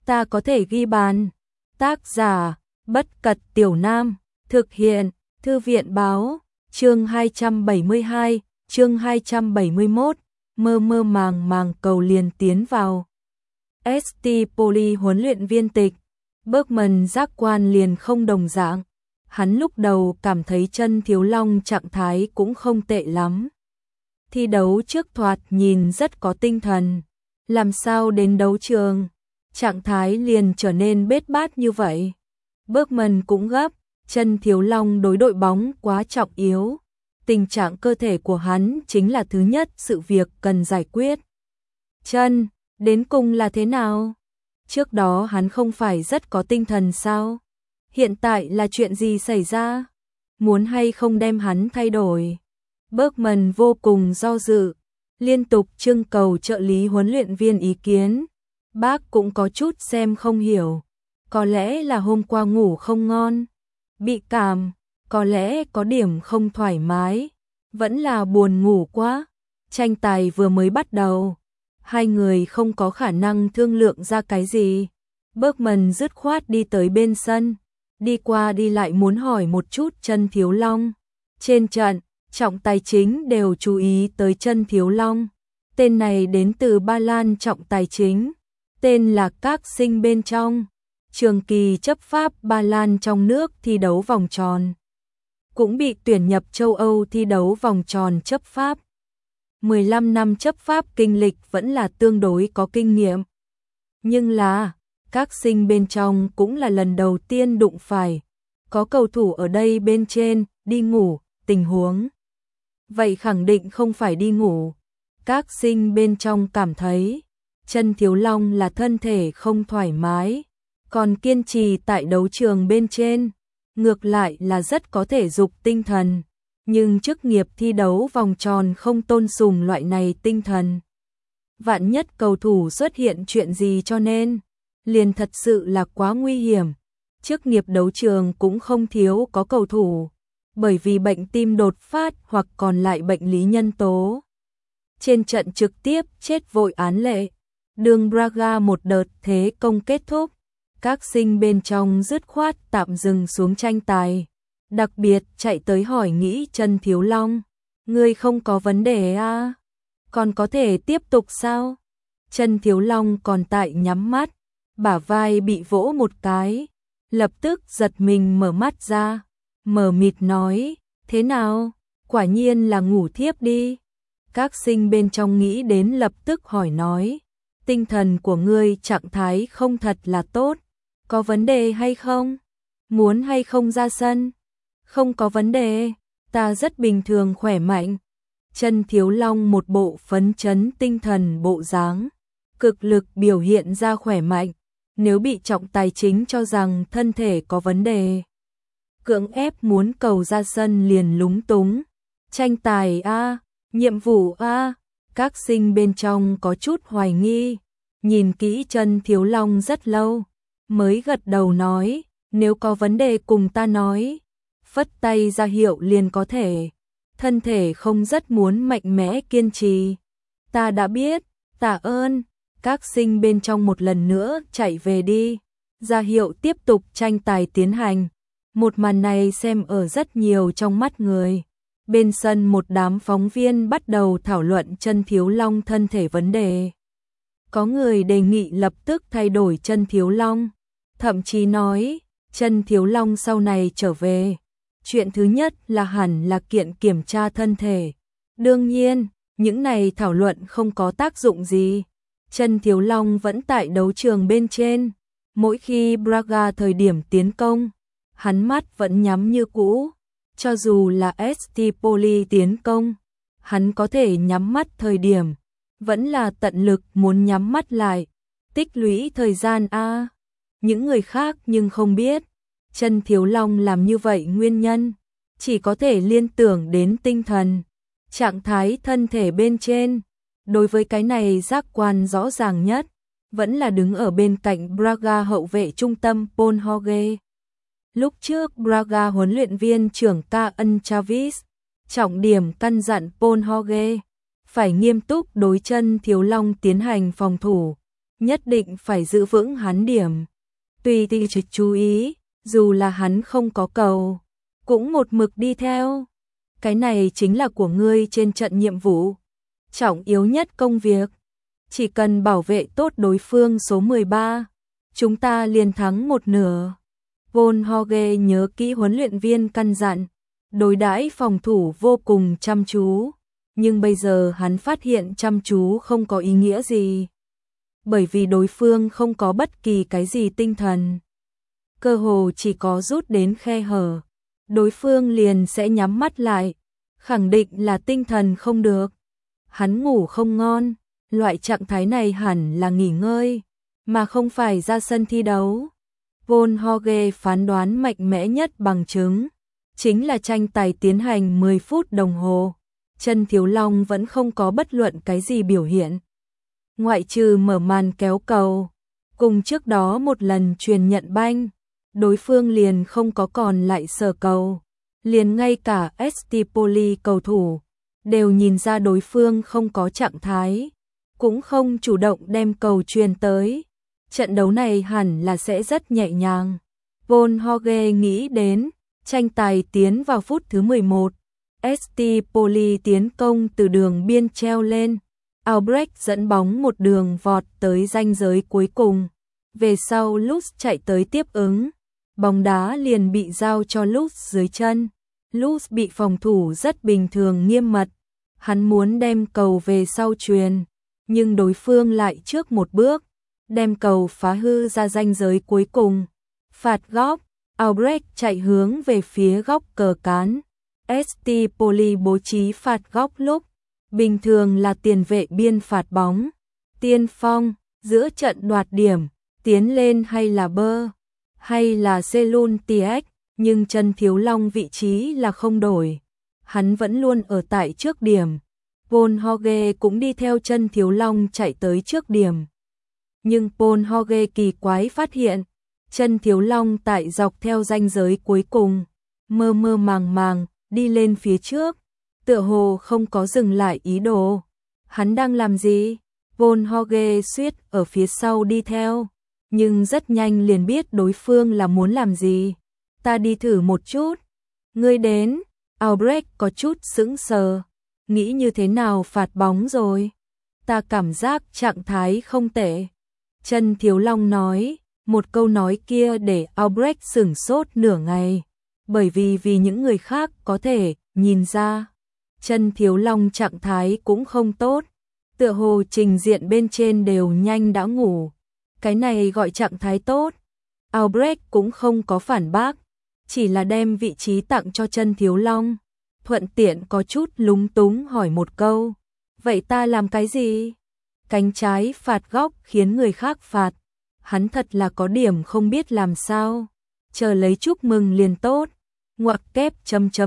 ta có thể ghi bàn. Tác giả, Bất Cật Tiểu Nam, thực hiện, Thư viện Báo, chương 272, chương 271, mơ mơ màng màng cầu liền tiến vào. ST Poly huấn luyện viên tịch, Bergman giác quan liền không đồng dạng. Hắn lúc đầu cảm thấy Chân Thiếu Long trạng thái cũng không tệ lắm. Thi đấu trước thoạt nhìn rất có tinh thần. Làm sao đến đấu trường, trạng thái liền trở nên bết bát như vậy. Bergman cũng gấp, Chân Thiếu Long đối đội bóng quá trọng yếu. Tình trạng cơ thể của hắn chính là thứ nhất sự việc cần giải quyết. Chân, đến cùng là thế nào? Trước đó hắn không phải rất có tinh thần sao? Hiện tại là chuyện gì xảy ra? Muốn hay không đem hắn thay đổi? Bergman vô cùng do dự, liên tục trưng cầu trợ lý huấn luyện viên ý kiến. Bác cũng có chút xem không hiểu. Có lẽ là hôm qua ngủ không ngon, bị cảm, có lẽ có điểm không thoải mái, vẫn là buồn ngủ quá. Tranh tài vừa mới bắt đầu, hai người không có khả năng thương lượng ra cái gì. Bergman dứt khoát đi tới bên sân, đi qua đi lại muốn hỏi một chút Chân Thiếu Long. Trên trận, trọng tài chính đều chú ý tới Chân Thiếu Long. Tên này đến từ Ba Lan, trọng tài chính, tên là Các Sinh bên trong. Trường kỳ chấp pháp Ba Lan trong nước thi đấu vòng tròn. Cũng bị tuyển nhập châu Âu thi đấu vòng tròn chấp pháp. 15 năm chấp pháp kinh lịch vẫn là tương đối có kinh nghiệm. Nhưng là, Các Sinh bên trong cũng là lần đầu tiên đụng phải. Có cầu thủ ở đây bên trên, đi ngủ, tình huống. Vậy khẳng định không phải đi ngủ. Các Sinh bên trong cảm thấy, Chân Thiếu Long là thân thể không thoải mái. Còn kiên trì tại đấu trường bên trên, ngược lại là rất có thể dục tinh thần. Nhưng chức nghiệp thi đấu vòng tròn không tôn sùng loại này tinh thần. Vạn nhất cầu thủ xuất hiện chuyện gì cho nên, liền thật sự là quá nguy hiểm. Chức nghiệp đấu trường cũng không thiếu có cầu thủ, bởi vì bệnh tim đột phát hoặc còn lại bệnh lý nhân tố. Trên trận trực tiếp chết vội án lệ. Đường Braga một đợt thế công kết thúc. Các Sinh bên trong dứt khoát tạm dừng xuống tranh tài. Đặc biệt chạy tới hỏi nghĩ Chân Thiếu Long. Ngươi không có vấn đề à? Còn có thể tiếp tục sao? Chân Thiếu Long còn tại nhắm mắt. Bả vai bị vỗ một cái. Lập tức giật mình mở mắt ra. Mờ mịt nói. Thế nào? Quả nhiên là ngủ thiếp đi. Các Sinh bên trong nghĩ đến lập tức hỏi nói. Tinh thần của ngươi trạng thái không thật là tốt. Có vấn đề hay không? Muốn hay không ra sân? Không có vấn đề, ta rất bình thường khỏe mạnh. Chân Thiếu Long một bộ phấn chấn tinh thần bộ dáng, cực lực biểu hiện ra khỏe mạnh. Nếu bị trọng tài chính cho rằng thân thể có vấn đề, cưỡng ép muốn cầu ra sân liền lúng túng. Tranh tài a, nhiệm vụ a. Các Sinh bên trong có chút hoài nghi, nhìn kỹ Chân Thiếu Long rất lâu, mới gật đầu nói, nếu có vấn đề cùng ta nói. Phất tay ra hiệu liền có thể. Thân thể không rất muốn mạnh mẽ kiên trì. Ta đã biết, tạ ơn. Các Sinh bên trong một lần nữa chạy về đi. Ra hiệu tiếp tục tranh tài tiến hành. Một màn này xem ở rất nhiều trong mắt người. Bên sân một đám phóng viên bắt đầu thảo luận Chân Thiếu Long thân thể vấn đề. Có người đề nghị lập tức thay đổi Chân Thiếu Long. Thậm chí nói, Chân Thiếu Long sau này trở về. Chuyện thứ nhất là hẳn là kiện kiểm tra thân thể. Đương nhiên, những này thảo luận không có tác dụng gì. Chân Thiếu Long vẫn tại đấu trường bên trên. Mỗi khi Braga thời điểm tiến công, hắn mắt vẫn nhắm như cũ. Cho dù là ST Poly tiến công, hắn có thể nhắm mắt thời điểm, vẫn là tận lực muốn nhắm mắt lại. Tích lũy thời gian a. Những người khác nhưng không biết. Chân Thiếu Long làm như vậy nguyên nhân, chỉ có thể liên tưởng đến tinh thần, trạng thái thân thể bên trên. Đối với cái này giác quan rõ ràng nhất, vẫn là đứng ở bên cạnh Braga hậu vệ trung tâm Paul Hoge. Lúc trước Braga huấn luyện viên trưởng Kaan Chavis, trọng điểm căn dặn Paul Hoge, phải nghiêm túc đối Chân Thiếu Long tiến hành phòng thủ, nhất định phải giữ vững hắn điểm. Tùy thì chú ý, dù là hắn không có cầu, cũng một mực đi theo. Cái này chính là của ngươi trên trận nhiệm vụ. Trọng yếu nhất công việc. Chỉ cần bảo vệ tốt đối phương số 13, chúng ta liền thắng một nửa. Von Hoge nhớ kỹ huấn luyện viên căn dặn, đối đãi phòng thủ vô cùng chăm chú. Nhưng bây giờ hắn phát hiện chăm chú không có ý nghĩa gì. Bởi vì đối phương không có bất kỳ cái gì tinh thần. Cơ hồ chỉ có rút đến khe hở, đối phương liền sẽ nhắm mắt lại, khẳng định là tinh thần không được. Hắn ngủ không ngon, loại trạng thái này hẳn là nghỉ ngơi, mà không phải ra sân thi đấu. Von Hoge phán đoán mạnh mẽ nhất bằng chứng, chính là tranh tài tiến hành 10 phút đồng hồ. Chân Thiếu Long vẫn không có bất luận cái gì biểu hiện. Ngoại trừ mở màn kéo cầu, cùng trước đó một lần truyền nhận banh, đối phương liền không có còn lại sở cầu. Liền ngay cả Stipoli cầu thủ đều nhìn ra đối phương không có trạng thái, cũng không chủ động đem cầu truyền tới. Trận đấu này hẳn là sẽ rất nhẹ nhàng. Von Hoge nghĩ đến, tranh tài tiến vào phút thứ 11. Stipoli tiến công từ đường biên treo lên. Albrecht dẫn bóng một đường vọt tới ranh giới cuối cùng. Về sau Lutz chạy tới tiếp ứng. Bóng đá liền bị giao cho Lutz dưới chân. Lutz bị phòng thủ rất bình thường nghiêm mật. Hắn muốn đem cầu về sau truyền, nhưng đối phương lại trước một bước, đem cầu phá hư ra ranh giới cuối cùng. Phạt góc, Albrecht chạy hướng về phía góc cờ cán. Stipoli bố trí phạt góc lúc bình thường là tiền vệ biên phạt bóng. Tiên phong, giữa trận đoạt điểm, tiến lên hay là bơ, hay là Selun Tiek, nhưng Chân Thiếu Long vị trí là không đổi. Hắn vẫn luôn ở tại trước điểm. Von Hoge cũng đi theo Chân Thiếu Long chạy tới trước điểm. Nhưng Von Hoge kỳ quái phát hiện, Chân Thiếu Long tại dọc theo ranh giới cuối cùng, mơ mơ màng màng, đi lên phía trước, tựa hồ không có dừng lại ý đồ. Hắn đang làm gì? Von Hoge suýt ở phía sau đi theo, nhưng rất nhanh liền biết đối phương là muốn làm gì. Ta đi thử một chút. Ngươi đến. Albrecht có chút sững sờ. Nghĩ như thế nào phạt bóng rồi? Ta cảm giác trạng thái không tệ. Chân Thiếu Long nói, một câu nói kia để Albrecht sửng sốt nửa ngày. Bởi vì những người khác có thể nhìn ra, Chân Thiếu Long trạng thái cũng không tốt. Tựa hồ trình diện bên trên đều nhanh đã ngủ. Cái này gọi trạng thái tốt. Albrecht cũng không có phản bác, chỉ là đem vị trí tặng cho Chân Thiếu Long. Thuận tiện có chút lúng túng hỏi một câu. Vậy ta làm cái gì? Cánh trái phạt góc khiến người khác phạt. Hắn thật là có điểm không biết làm sao. Chờ lấy chúc mừng liền tốt. Ngoặc kép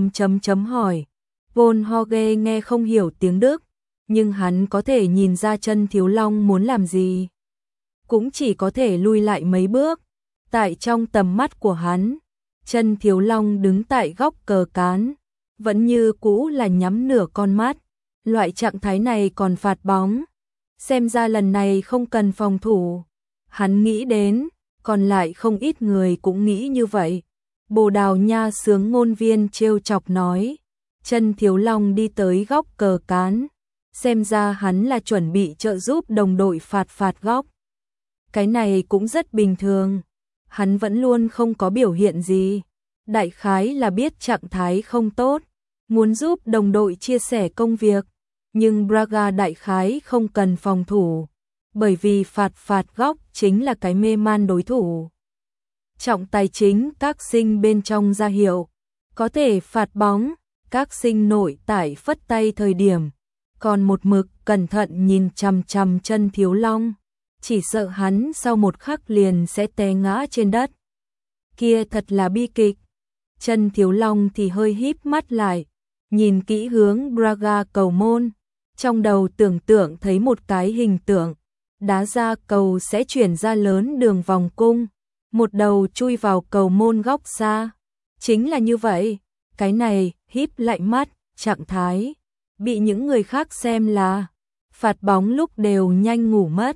hỏi. Von Hoge nghe không hiểu tiếng Đức, nhưng hắn có thể nhìn ra Chân Thiếu Long muốn làm gì. Cũng chỉ có thể lui lại mấy bước. Tại trong tầm mắt của hắn, Chân Thiếu Long đứng tại góc cờ cán, vẫn như cũ là nhắm nửa con mắt. Loại trạng thái này còn phạt bóng, xem ra lần này không cần phòng thủ. Hắn nghĩ đến, còn lại không ít người cũng nghĩ như vậy. Bồ Đào Nha sướng ngôn viên trêu chọc nói, Chân Thiếu Long đi tới góc cờ cán, xem ra hắn là chuẩn bị trợ giúp đồng đội phạt góc. Cái này cũng rất bình thường, hắn vẫn luôn không có biểu hiện gì, đại khái là biết trạng thái không tốt, muốn giúp đồng đội chia sẻ công việc, nhưng Braga đại khái không cần phòng thủ, bởi vì phạt góc chính là cái mê man đối thủ. Trọng tài chính các sinh bên trong ra hiệu, có thể phạt bóng, các sinh nội tại phất tay thời điểm, còn một mực cẩn thận nhìn chằm chằm Chân Thiếu Long, chỉ sợ hắn sau một khắc liền sẽ té ngã trên đất. Kia thật là bi kịch. Chân Thiếu Long thì hơi híp mắt lại, nhìn kỹ hướng Braga cầu môn, trong đầu tưởng tượng thấy một cái hình tượng, đá ra cầu sẽ chuyển ra lớn đường vòng cung, một đầu chui vào cầu môn góc xa. Chính là như vậy, cái này híp lại mắt, trạng thái bị những người khác xem là phạt bóng lúc đều nhanh ngủ mất.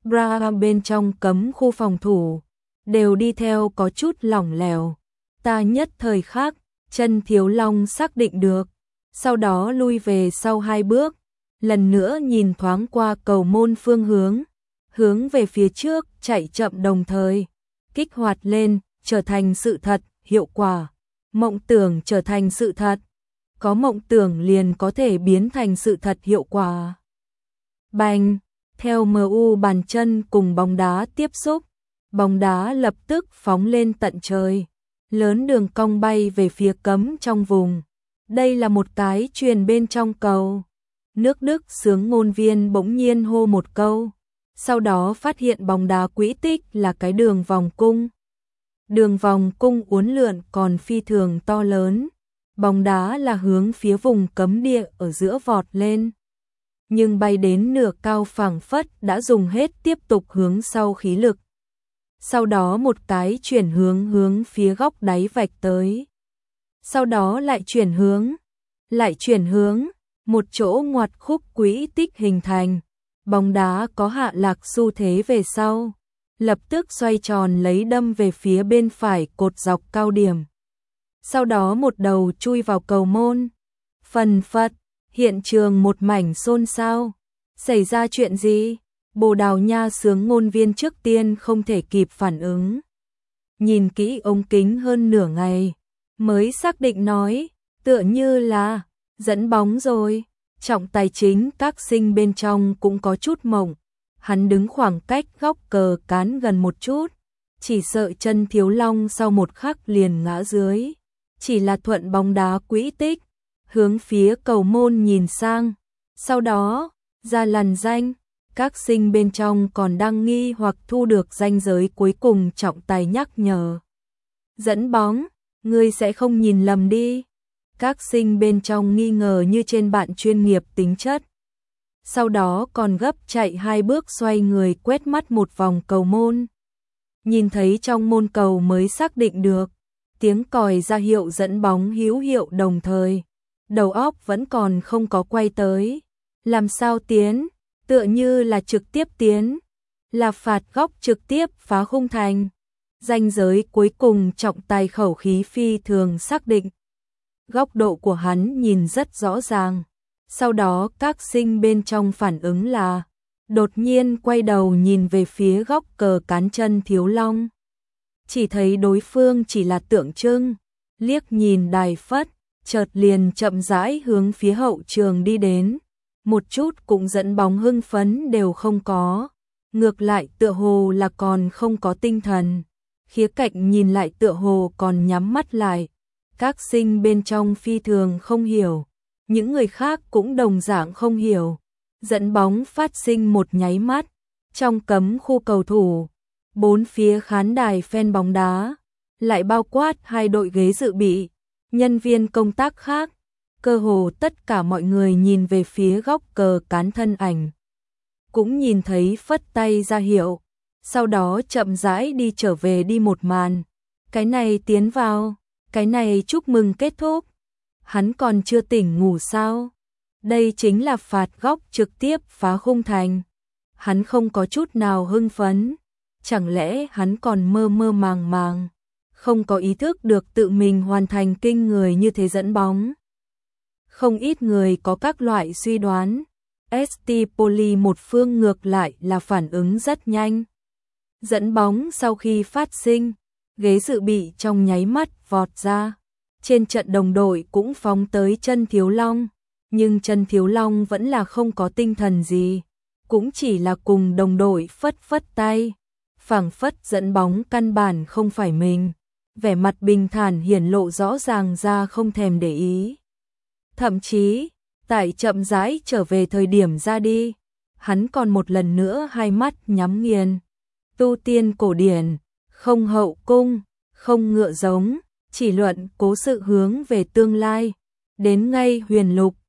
Bra bên trong cấm khu phòng thủ, đều đi theo có chút lỏng lẻo. Ta nhất thời khắc, chân Thiếu Long xác định được, sau đó lui về sau 2 bước, lần nữa nhìn thoáng qua cầu môn phương hướng về phía trước, chạy chậm đồng thời, kích hoạt lên, trở thành sự thật, hiệu quả. Mộng tưởng trở thành sự thật, có mộng tưởng liền có thể biến thành sự thật hiệu quả. Bành, theo MU bàn chân cùng bóng đá tiếp xúc, bóng đá lập tức phóng lên tận trời, lớn đường cong bay về phía cấm trong vùng. Đây là một cái chuyền bên trong cầu. Nước Đức xướng ngôn viên bỗng nhiên hô một câu, sau đó phát hiện bóng đá quỹ tích là cái đường vòng cung. Đường vòng cung uốn lượn còn phi thường to lớn, bóng đá là hướng phía vùng cấm địa ở giữa vọt lên. Nhưng bay đến nửa cao phảng phất đã dùng hết tiếp tục hướng sau khí lực. Sau đó một cái chuyển hướng phía góc đáy vạch tới. Sau đó lại chuyển hướng, một chỗ ngoặt khúc quỹ tích hình thành. Bóng đá có hạ lạc xu thế về sau, lập tức xoay tròn lấy đâm về phía bên phải cột dọc cao điểm. Sau đó một đầu chui vào cầu môn. Phần phật, hiện trường một mảnh xôn xao. Xảy ra chuyện gì? Bồ Đào Nha xướng ngôn viên trước tiên không thể kịp phản ứng. Nhìn kỹ ống kính hơn nửa ngày, mới xác định nói, tựa như là dẫn bóng rồi. Trọng tài chính các sinh bên trong cũng có chút mộng. Hắn đứng khoảng cách góc cờ cán gần một chút, chỉ sợ chân Thiếu Long sau một khắc liền ngã dưới. Chỉ là thuận bóng đá quỹ tích, hướng phía cầu môn nhìn sang. Sau đó, ra lằn danh, các sinh bên trong còn đang nghi hoặc thu được ranh giới cuối cùng, trọng tài nhắc nhở. Dẫn bóng, ngươi sẽ không nhìn lầm đi. Các sinh bên trong nghi ngờ như trên bạn chuyên nghiệp tính chất. Sau đó còn gấp chạy 2 bước xoay người quét mắt một vòng cầu môn. Nhìn thấy trong môn cầu mới xác định được, tiếng còi ra hiệu dẫn bóng hữu hiệu đồng thời. Đầu óc vẫn còn không có quay tới. Làm sao tiến? Tựa như là trực tiếp tiến. Là phạt góc trực tiếp phá khung thành. Ranh giới cuối cùng trọng tài khẩu khí phi thường xác định. Góc độ của hắn nhìn rất rõ ràng. Sau đó các sinh bên trong phản ứng là đột nhiên quay đầu nhìn về phía góc cờ cán chân Thiếu Long. Chỉ thấy đối phương chỉ là tượng trưng, liếc nhìn đài phất, chợt liền chậm rãi hướng phía hậu trường đi đến. Một chút cũng dẫn bóng hưng phấn đều không có. Ngược lại tựa hồ là còn không có tinh thần. Khía cạnh nhìn lại tựa hồ còn nhắm mắt lại. Các sinh bên trong phi thường không hiểu. Những người khác cũng đồng dạng không hiểu. Dẫn bóng phát sinh một nháy mắt. Trong cấm khu cầu thủ, 4 phía khán đài fan bóng đá, lại bao quát 2 đội ghế dự bị, nhân viên công tác khác. Cơ hồ tất cả mọi người nhìn về phía góc cờ cán thân ảnh. Cũng nhìn thấy phất tay ra hiệu. Sau đó chậm rãi đi trở về đi một màn. Cái này tiến vào, cái này chúc mừng kết thúc. Hắn còn chưa tỉnh ngủ sao? Đây chính là phạt góc trực tiếp phá khung thành. Hắn không có chút nào hưng phấn. Chẳng lẽ hắn còn mơ mơ màng màng, không có ý thức được tự mình hoàn thành kinh người như thế dẫn bóng. Không ít người có các loại suy đoán. ST Poli một phương ngược lại là phản ứng rất nhanh. Dẫn bóng sau khi phát sinh, ghế dự bị trong nháy mắt vọt ra. Trên trận đồng đội cũng phóng tới chân Thiếu Long, nhưng chân Thiếu Long vẫn là không có tinh thần gì, cũng chỉ là cùng đồng đội phất phất tay, phảng phất dẫn bóng căn bản không phải mình, vẻ mặt bình thản hiển lộ rõ ràng ra không thèm để ý. Thậm chí, tại chậm rãi trở về thời điểm ra đi, hắn còn một lần nữa hai mắt nhắm nghiền. Tu tiên cổ điển, không hậu cung, không ngựa giống, chỉ luận cố sự hướng về tương lai, đến ngay huyền lục,